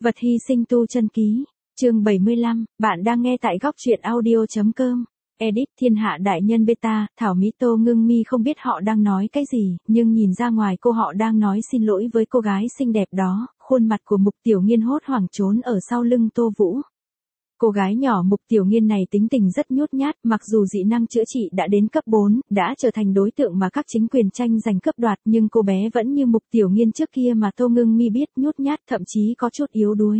Vật hy sinh tu chân ký, chương 75, bạn đang nghe tại góc truyện audio.com. Edit thiên hạ đại nhân beta, Thảo Mỹ Tô Ngưng Mi không biết họ đang nói cái gì, nhưng nhìn ra ngoài cô họ đang nói xin lỗi với cô gái xinh đẹp đó, khuôn mặt của Mục Tiểu Nghiên hốt hoảng trốn ở sau lưng Tô Vũ. Cô gái nhỏ Mục Tiểu Nghiên này tính tình rất nhút nhát, mặc dù dị năng chữa trị đã đến cấp 4, đã trở thành đối tượng mà các chính quyền tranh giành cướp đoạt, nhưng cô bé vẫn như Mục Tiểu Nghiên trước kia mà Tô Ngưng Mi biết, nhút nhát thậm chí có chút yếu đuối.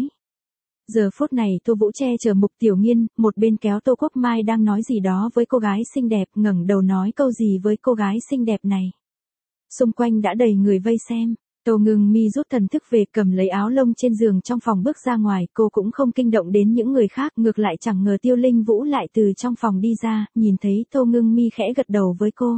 Giờ phút này Tô Vũ che chở Mục Tiểu Nghiên, một bên kéo Tô Quốc Mai đang nói gì đó với cô gái xinh đẹp, ngẩng đầu nói câu gì với cô gái xinh đẹp này. Xung quanh đã đầy người vây xem. Tô Ngưng Mi rút thần thức về, cầm lấy áo lông trên giường trong phòng bước ra ngoài, cô cũng không kinh động đến những người khác, ngược lại chẳng ngờ Tiêu Linh Vũ lại từ trong phòng đi ra, nhìn thấy Tô Ngưng Mi khẽ gật đầu với cô.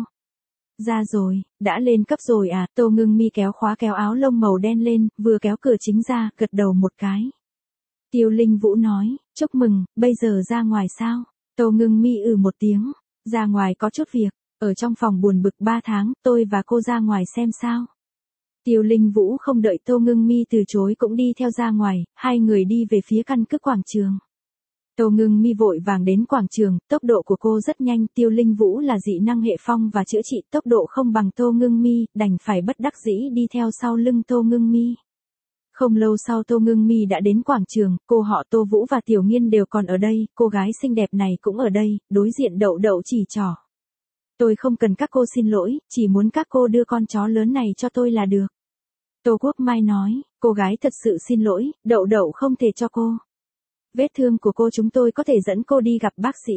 Ra rồi, đã lên cấp rồi à? Tô Ngưng Mi kéo khóa kéo áo lông màu đen lên, vừa kéo cửa chính ra, gật đầu một cái. Tiêu Linh Vũ nói, chúc mừng, bây giờ ra ngoài sao? Tô Ngưng Mi một tiếng, ra ngoài có chút việc, ở trong phòng buồn bực 3 tháng, tôi và cô ra ngoài xem sao. Tiêu Linh Vũ không đợi Tô Ngưng Mi từ chối cũng đi theo ra ngoài, hai người đi về phía căn cứ quảng trường. Tô Ngưng Mi vội vàng đến quảng trường, tốc độ của cô rất nhanh, Tiêu Linh Vũ là dị năng hệ phong và chữa trị, tốc độ không bằng Tô Ngưng Mi, đành phải bất đắc dĩ đi theo sau lưng Tô Ngưng Mi. Không lâu sau Tô Ngưng Mi đã đến quảng trường, cô họ Tô Vũ và Tiểu Nghiên đều còn ở đây, cô gái xinh đẹp này cũng ở đây, đối diện Đậu Đậu chỉ trỏ. Tôi không cần các cô xin lỗi, chỉ muốn các cô đưa con chó lớn này cho tôi là được. Tô Quốc Mai nói, cô gái thật sự xin lỗi, Đậu Đậu không thể cho cô. Vết thương của cô chúng tôi có thể dẫn cô đi gặp bác sĩ.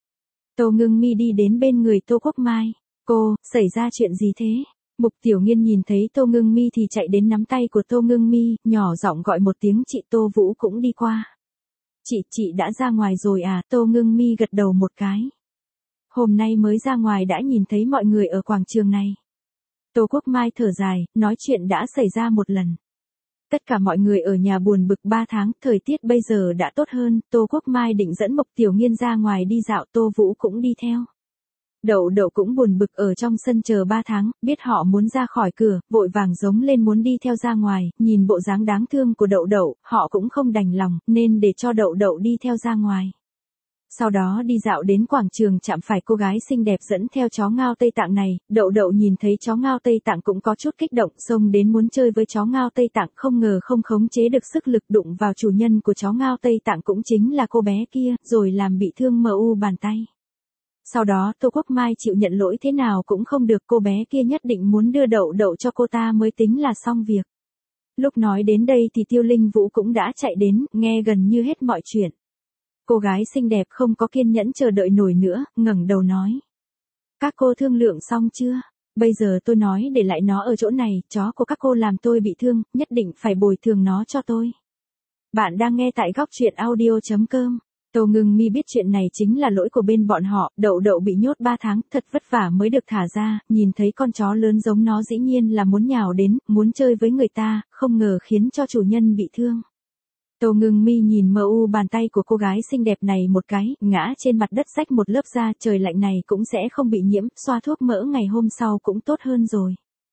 Tô Ngưng Mi đi đến bên người Tô Quốc Mai. Cô, xảy ra chuyện gì thế? Mục Tiểu Nghiên nhìn thấy Tô Ngưng Mi thì chạy đến nắm tay của Tô Ngưng Mi, nhỏ giọng gọi một tiếng, chị Tô Vũ cũng đi qua. Chị đã ra ngoài rồi à? Tô Ngưng Mi gật đầu một cái. Hôm nay mới ra ngoài đã nhìn thấy mọi người ở quảng trường này. Tô Quốc Mai thở dài, nói chuyện đã xảy ra một lần. Tất cả mọi người ở nhà buồn bực 3 tháng, thời tiết bây giờ đã tốt hơn, Tô Quốc Mai định dẫn Mục Tiểu Nghiên ra ngoài đi dạo, Tô Vũ cũng đi theo. Đậu Đậu cũng buồn bực ở trong sân chờ 3 tháng, biết họ muốn ra khỏi cửa, vội vàng giống lên muốn đi theo ra ngoài, nhìn bộ dáng đáng thương của Đậu Đậu, họ cũng không đành lòng, nên để cho Đậu Đậu đi theo ra ngoài. Sau đó đi dạo đến quảng trường chạm phải cô gái xinh đẹp dẫn theo chó ngao Tây Tạng này, Đậu Đậu nhìn thấy chó ngao Tây Tạng cũng có chút kích động, xông đến muốn chơi với chó ngao Tây Tạng, không ngờ không khống chế được sức lực đụng vào chủ nhân của chó ngao Tây Tạng cũng chính là cô bé kia, rồi làm bị thương bàn tay. Sau đó Tô Quốc Mai chịu nhận lỗi thế nào cũng không được, cô bé kia nhất định muốn đưa Đậu Đậu cho cô ta mới tính là xong việc. Lúc nói đến đây thì Tiêu Linh Vũ cũng đã chạy đến, nghe gần như hết mọi chuyện. Cô gái xinh đẹp không có kiên nhẫn chờ đợi nổi nữa, ngẩng đầu nói. Các cô thương lượng xong chưa? Bây giờ tôi nói để lại nó ở chỗ này, chó của các cô làm tôi bị thương, nhất định phải bồi thường nó cho tôi. Bạn đang nghe tại góc truyện audio.com. Tô Ngưng Mi biết chuyện này chính là lỗi của bên bọn họ, Đậu Đậu bị nhốt 3 tháng, thật vất vả mới được thả ra, nhìn thấy con chó lớn giống nó dĩ nhiên là muốn nhào đến, muốn chơi với người ta, không ngờ khiến cho chủ nhân bị thương. Tô Ngưng Mi nhìn bàn tay của cô gái xinh đẹp này một cái, ngã trên mặt đất rách một lớp da, trời lạnh này cũng sẽ không bị nhiễm, xoa thuốc mỡ ngày hôm sau cũng tốt hơn rồi.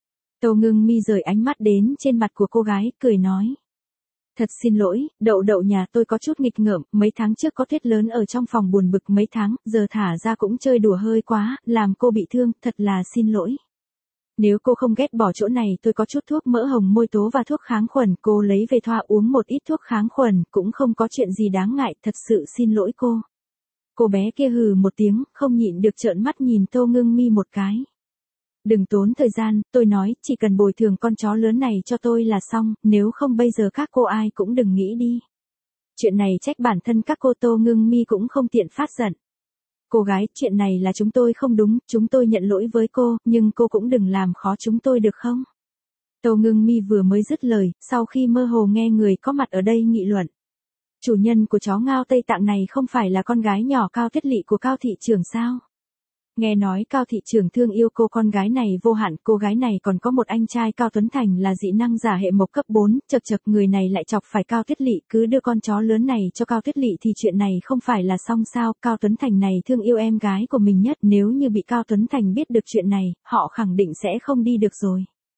Tô Ngưng Mi rời ánh mắt đến trên mặt của cô gái, cười nói. Thật xin lỗi, Đậu Đậu nhà tôi có chút nghịch ngợm, mấy tháng trước có tuyết lớn ở trong phòng buồn bực mấy tháng, giờ thả ra cũng chơi đùa hơi quá, làm cô bị thương, thật là xin lỗi. Nếu cô không ghét bỏ chỗ này tôi có chút thuốc mỡ hồng môi tố và thuốc kháng khuẩn, cô lấy về thoa uống một ít thuốc kháng khuẩn, cũng không có chuyện gì đáng ngại, thật sự xin lỗi cô. Cô bé kia hừ một tiếng, không nhịn được trợn mắt nhìn Tô Ngưng Mi một cái. Đừng tốn thời gian, tôi nói, chỉ cần bồi thường con chó lớn này cho tôi là xong, nếu không bây giờ các cô ai cũng đừng nghĩ đi. Chuyện này trách bản thân các cô. Tô Ngưng Mi cũng không tiện phát giận. Cô gái, chuyện này là chúng tôi không đúng, chúng tôi nhận lỗi với cô, nhưng cô cũng đừng làm khó chúng tôi được không? Tô Ngưng Mi vừa mới dứt lời, sau khi mơ hồ nghe người có mặt ở đây nghị luận. Chủ nhân của chó ngao Tây Tạng này không phải là con gái nhỏ Cao Tuyết Lị của Cao thị trưởng sao? Nghe nói Cao thị trưởng thương yêu cô con gái này vô hạn, cô gái này còn có một anh trai Cao Tuấn Thành là dị năng giả hệ mộc cấp 4, chật người này lại chọc phải Cao Tuyết Lị, cứ đưa con chó lớn này cho Cao Tuyết Lị thì chuyện này không phải là xong sao? Cao Tuấn Thành này thương yêu em gái của mình nhất, nếu như bị Cao Tuấn Thành biết được chuyện này, họ khẳng định sẽ không đi được rồi.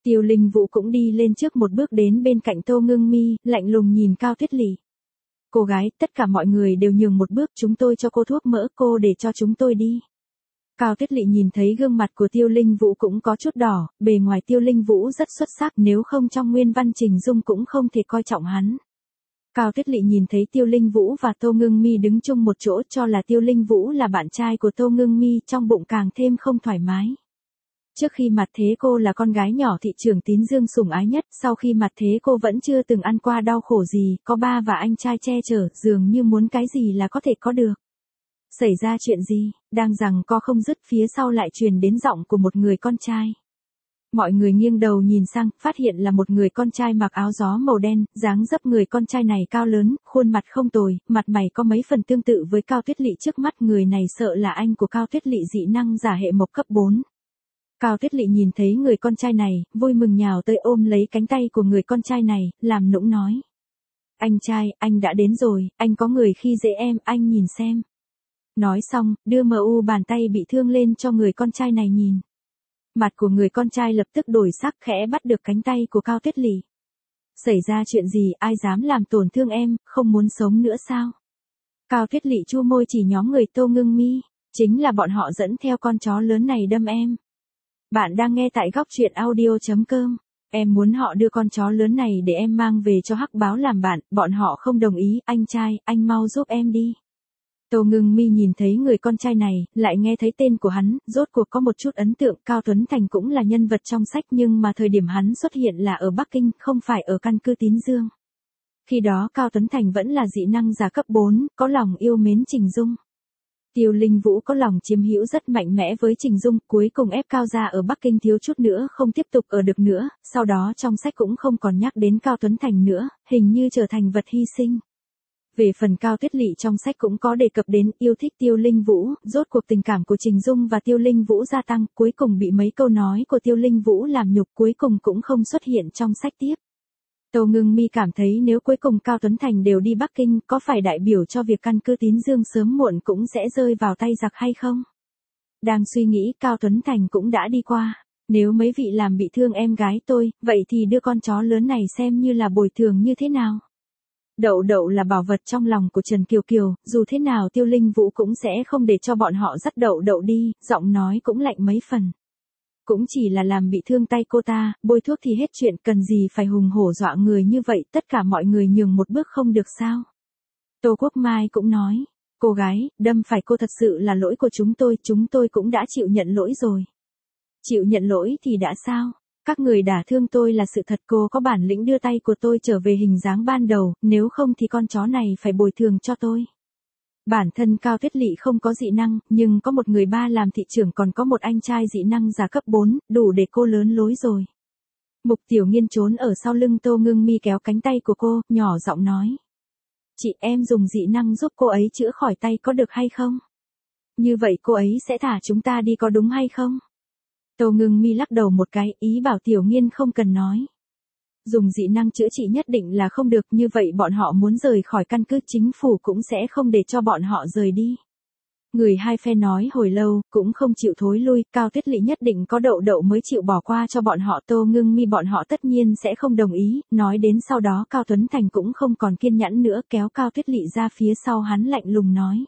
Tiêu Linh Vũ cũng đi lên trước một bước đến bên cạnh Tô Ngưng Mi, lạnh lùng nhìn Cao Tuyết Lị. Cô gái, tất cả mọi người đều nhường một bước, chúng tôi cho cô thuốc mỡ, cô để cho chúng tôi đi. Cao Tuyết Lị nhìn thấy gương mặt của Tiêu Linh Vũ cũng có chút đỏ, bề ngoài Tiêu Linh Vũ rất xuất sắc, nếu không trong nguyên văn Trình Dung cũng không thể coi trọng hắn. Cao Tuyết Lị nhìn thấy Tiêu Linh Vũ và Tô Ngưng Mi đứng chung một chỗ, cho là Tiêu Linh Vũ là bạn trai của Tô Ngưng Mi, trong bụng càng thêm không thoải mái. Trước khi mặt thế cô là con gái nhỏ thị trưởng Tín Dương sủng ái nhất, sau khi mặt thế cô vẫn chưa từng ăn qua đau khổ gì, có ba và anh trai che chở, dường như muốn cái gì là có thể có được. Xảy ra chuyện gì, đang giằng co không dứt, phía sau lại truyền đến giọng của một người con trai. Mọi người nghiêng đầu nhìn sang, phát hiện là một người con trai mặc áo gió màu đen, dáng dấp người con trai này cao lớn, khuôn mặt không tồi, mặt mày có mấy phần tương tự với Cao Tuyết Lị trước mắt, người này sợ là anh của Cao Tuyết Lị, dị năng giả hệ mộc cấp 4. Cao Tuyết Lị nhìn thấy người con trai này, vui mừng nhào tới ôm lấy cánh tay của người con trai này, làm nũng nói. Anh trai, anh đã đến rồi, anh có người khi dễ em, anh nhìn xem. Nói xong, đưa bàn tay bị thương lên cho người con trai này nhìn. Mặt của người con trai lập tức đổi sắc, khẽ bắt được cánh tay của Cao Tuyết Lị. Xảy ra chuyện gì, ai dám làm tổn thương em, không muốn sống nữa sao? Cao Tuyết Lị chu môi chỉ nhóm người Tô Ngưng Mi, chính là bọn họ dẫn theo con chó lớn này đâm em. Bạn đang nghe tại góc truyện audio.com. Em muốn họ đưa con chó lớn này để em mang về cho Hắc Báo làm bạn, bọn họ không đồng ý, anh trai, anh mau giúp em đi. Tô Ngưng Mi nhìn thấy người con trai này, lại nghe thấy tên của hắn, rốt cuộc có một chút ấn tượng, Cao Tuấn Thành cũng là nhân vật trong sách nhưng mà thời điểm hắn xuất hiện là ở Bắc Kinh, không phải ở căn cứ Tín Dương. Khi đó Cao Tuấn Thành vẫn là dị năng giả cấp 4, có lòng yêu mến Trình Dung. Tiêu Linh Vũ có lòng chiếm hữu rất mạnh mẽ với Trình Dung, cuối cùng ép Cao gia ở Bắc Kinh thiếu chút nữa không tiếp tục ở được nữa, sau đó trong sách cũng không còn nhắc đến Cao Tuấn Thành nữa, hình như trở thành vật hy sinh. Về phần Cao Tuyết Lị trong sách cũng có đề cập đến yêu thích Tiêu Linh Vũ, rốt cuộc tình cảm của Trình Dung và Tiêu Linh Vũ gia tăng, cuối cùng bị mấy câu nói của Tiêu Linh Vũ làm nhục, cuối cùng cũng không xuất hiện trong sách tiếp. Tô Ngưng Mi cảm thấy nếu cuối cùng Cao Tuấn Thành đều đi Bắc Kinh, có phải đại biểu cho việc căn cứ Tín Dương sớm muộn cũng sẽ rơi vào tay giặc hay không? Đang suy nghĩ, Cao Tuấn Thành cũng đã đi qua. Nếu mấy vị làm bị thương em gái tôi, vậy thì đưa con chó lớn này xem như là bồi thường như thế nào? Đậu đậu là bảo vật trong lòng của Trần Kiều Kiều, dù thế nào Tiêu Linh Vũ cũng sẽ không để cho bọn họ dắt đậu đậu đi, giọng nói cũng lạnh mấy phần. Cũng chỉ là làm bị thương tay cô ta, bôi thuốc thì hết chuyện, cần gì phải hùng hổ dọa người như vậy, tất cả mọi người nhường một bước không được sao? Tô Quốc Mai cũng nói, cô gái, đâm phải cô thật sự là lỗi của chúng tôi cũng đã chịu nhận lỗi rồi. Chịu nhận lỗi thì đã sao? Các người đả thương tôi là sự thật, cô có bản lĩnh đưa tay của tôi trở về hình dáng ban đầu, nếu không thì con chó này phải bồi thường cho tôi. Bản thân Cao Tuyết Lị không có dị năng, nhưng có một người ba làm thị trưởng, còn có một anh trai dị năng giả cấp 4, đủ để cô lớn lối rồi. Mục Tiểu Nghiên trốn ở sau lưng Tô Ngưng Mi kéo cánh tay của cô, nhỏ giọng nói. Chị, em dùng dị năng giúp cô ấy chữa khỏi tay có được hay không? Như vậy cô ấy sẽ thả chúng ta đi có đúng hay không? Tô Ngưng Mi lắc đầu một cái, ý bảo Tiểu Nghiên không cần nói. Dùng dị năng chữa trị nhất định là không được, như vậy bọn họ muốn rời khỏi căn cứ, chính phủ cũng sẽ không để cho bọn họ rời đi. Người hai phe nói hồi lâu, cũng không chịu thối lui, Cao Tuyết Lị nhất định có đậu đậu mới chịu bỏ qua cho bọn họ, Tô Ngưng Mi bọn họ tất nhiên sẽ không đồng ý, nói đến sau đó Cao Tuấn Thành cũng không còn kiên nhẫn nữa, kéo Cao Tuyết Lị ra phía sau hắn lạnh lùng nói.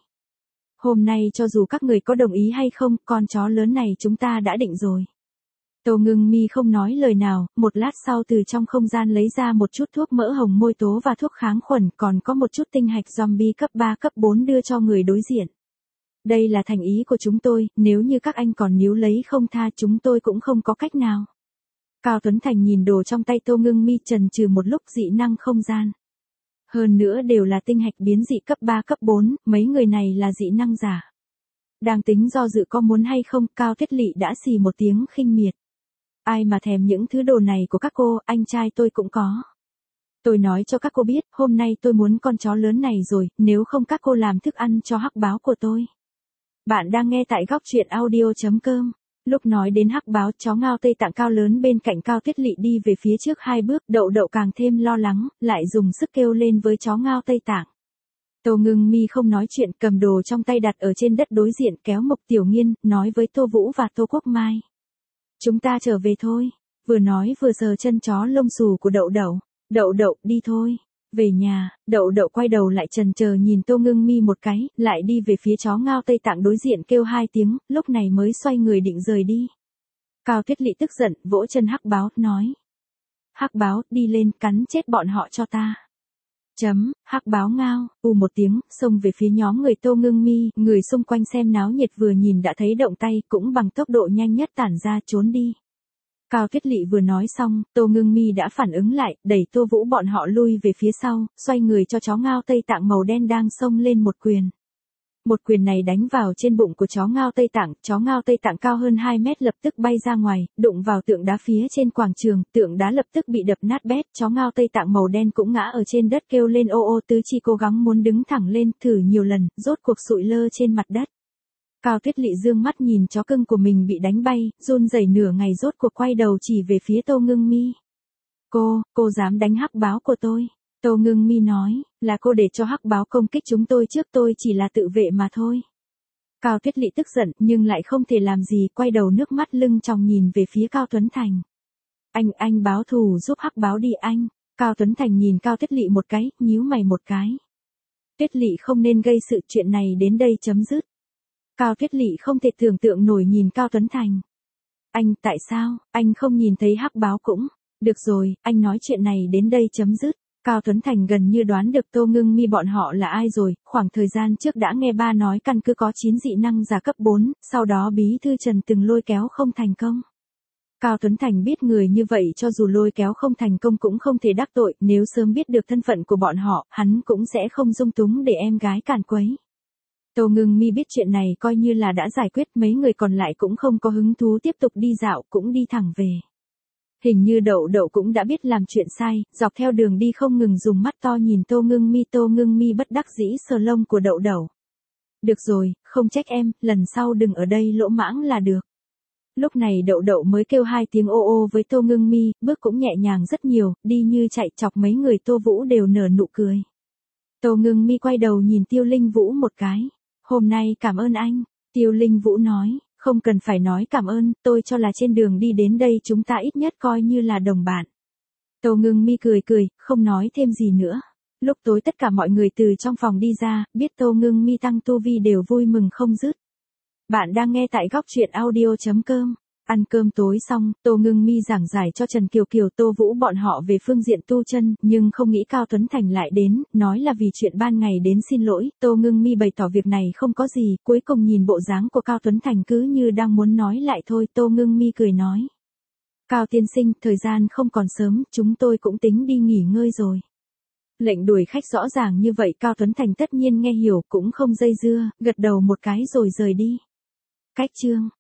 Hôm nay cho dù các người có đồng ý hay không, con chó lớn này chúng ta đã định rồi. Tô Ngưng Mi không nói lời nào, một lát sau từ trong không gian lấy ra một chút thuốc mỡ hồng môi tố và thuốc kháng khuẩn, còn có một chút tinh hạch zombie cấp 3 cấp 4 đưa cho người đối diện. Đây là thành ý của chúng tôi, nếu như các anh còn níu lấy không tha chúng tôi cũng không có cách nào. Cao Tuấn Thành nhìn đồ trong tay Tô Ngưng Mi, chần chừ một lúc, dị năng không gian. Hơn nữa đều là tinh hạch biến dị cấp 3 cấp 4, mấy người này là dị năng giả. Đang tính do dự có muốn hay không, Cao Tuyết Lị đã xì một tiếng khinh miệt. Ai mà thèm những thứ đồ này của các cô, anh trai tôi cũng có. Tôi nói cho các cô biết, hôm nay tôi muốn con chó lớn này rồi, nếu không các cô làm thức ăn cho Hắc Báo của tôi. Bạn đang nghe tại góc truyện audio.com. Lúc nói đến Hắc Báo, chó ngao Tây Tạng cao lớn bên cạnh Cao Tuyết Lị đi về phía trước 2 bước, đậu đậu càng thêm lo lắng, lại dùng sức kêu lên với chó ngao Tây Tạng. Tô Ngưng Mi không nói chuyện, cầm đồ trong tay đặt ở trên đất đối diện, kéo Mộc Tiểu Nghiên, nói với Tô Vũ và Tô Quốc Mai. Chúng ta trở về thôi. Vừa nói vừa sờ chân chó lông xù của Đậu Đậu. Đậu Đậu, đi thôi. Về nhà, Đậu Đậu quay đầu lại chần chờ nhìn Tô Ngưng Mi một cái, lại đi về phía chó ngao Tây Tạng đối diện kêu 2 tiếng, lúc này mới xoay người định rời đi. Cao Tuyết Lị tức giận, vỗ chân Hắc Báo, nói. Hắc Báo, đi lên, cắn chết bọn họ cho ta. Hắc Báo ngao, một tiếng, xông về phía nhóm người Tô Ngưng Mi, người xung quanh xem náo nhiệt vừa nhìn đã thấy động tay, cũng bằng tốc độ nhanh nhất tản ra trốn đi. Cao Tuyết Lị vừa nói xong, Tô Ngưng Mi đã phản ứng lại, đẩy Tô Vũ bọn họ lui về phía sau, xoay người cho chó ngao Tây Tạng màu đen đang xông lên một quyền. Một quyền này đánh vào trên bụng của chó ngao Tây Tạng cao hơn 2 mét lập tức bay ra ngoài, đụng vào tượng đá phía trên quảng trường, tượng đá lập tức bị đập nát bét, chó ngao Tây Tạng màu đen cũng ngã ở trên đất kêu lên ô ô tứ chi cố gắng muốn đứng thẳng lên, thử nhiều lần, rốt cuộc sụi lơ trên mặt đất. Cao Tuyết Lị dương mắt nhìn chó cưng của mình bị đánh bay, run rẩy nửa ngày rốt cuộc quay đầu chỉ về phía Tô Ngưng Mi. Cô dám đánh Hắc Báo của tôi. Tô Ngưng Mi nói, là cô để cho Hắc Báo công kích chúng tôi trước, tôi chỉ là tự vệ mà thôi. Cao Tuyết Lị tức giận nhưng lại không thể làm gì, quay đầu nước mắt lưng tròng nhìn về phía Cao Tuấn Thành. Anh báo thù giúp Hắc Báo đi anh. Cao Tuấn Thành nhìn Cao Tuyết Lị một cái, nhíu mày một cái. Tuyết Lị không nên gây sự, chuyện này đến đây chấm dứt. Cao Tuyết Lị không thể tưởng tượng nổi nhìn Cao Tuấn Thành. Tại sao, anh không nhìn thấy Hắc Báo cũng? Được rồi, anh nói chuyện này đến đây chấm dứt. Cao Tuấn Thành gần như đoán được Tô Ngưng Mi bọn họ là ai rồi, khoảng thời gian trước đã nghe ba nói căn cứ có 9 dị năng giả cấp 4, sau đó bí thư Trần từng lôi kéo không thành công. Cao Tuấn Thành biết người như vậy cho dù lôi kéo không thành công cũng không thể đắc tội, nếu sớm biết được thân phận của bọn họ, hắn cũng sẽ không dung túng để em gái càn quấy. Tô Ngưng Mi biết chuyện này coi như là đã giải quyết, mấy người còn lại cũng không có hứng thú tiếp tục đi dạo, cũng đi thẳng về. Hình như Đậu Đậu cũng đã biết làm chuyện sai, dọc theo đường đi không ngừng dùng mắt to nhìn Tô Ngưng Mi bất đắc dĩ sờ lông của Đậu Đậu. Được rồi, không trách em, lần sau đừng ở đây lỗ mãng là được. Lúc này Đậu Đậu mới kêu 2 tiếng ô ô với Tô Ngưng Mi, bước cũng nhẹ nhàng rất nhiều, đi như chạy, chọc mấy người Tô Vũ đều nở nụ cười. Tô Ngưng Mi quay đầu nhìn Tiêu Linh Vũ một cái. Hôm nay cảm ơn anh. Tiêu Linh Vũ nói, không cần phải nói cảm ơn, tôi cho là trên đường đi đến đây chúng ta ít nhất coi như là đồng bạn. Tô Ngưng Mi cười, không nói thêm gì nữa. Lúc tối tất cả mọi người từ trong phòng đi ra, biết Tô Ngưng Mi tăng tu vi đều vui mừng không dứt. Bạn đang nghe tại góc truyện audio.com. Ăn cơm tối xong, Tô Ngưng Mi giảng giải cho Trần Kiều Kiều Tô Vũ bọn họ về phương diện tu chân, nhưng không nghĩ Cao Tuấn Thành lại đến, nói là vì chuyện ban ngày đến xin lỗi, Tô Ngưng Mi bày tỏ việc này không có gì, cuối cùng nhìn bộ dáng của Cao Tuấn Thành cứ như đang muốn nói lại thôi, Tô Ngưng Mi cười nói. Cao tiên sinh, thời gian không còn sớm, chúng tôi cũng tính đi nghỉ ngơi rồi. Lệnh đuổi khách rõ ràng như vậy Cao Tuấn Thành tất nhiên nghe hiểu, cũng không dây dưa, gật đầu một cái rồi rời đi. Cách chương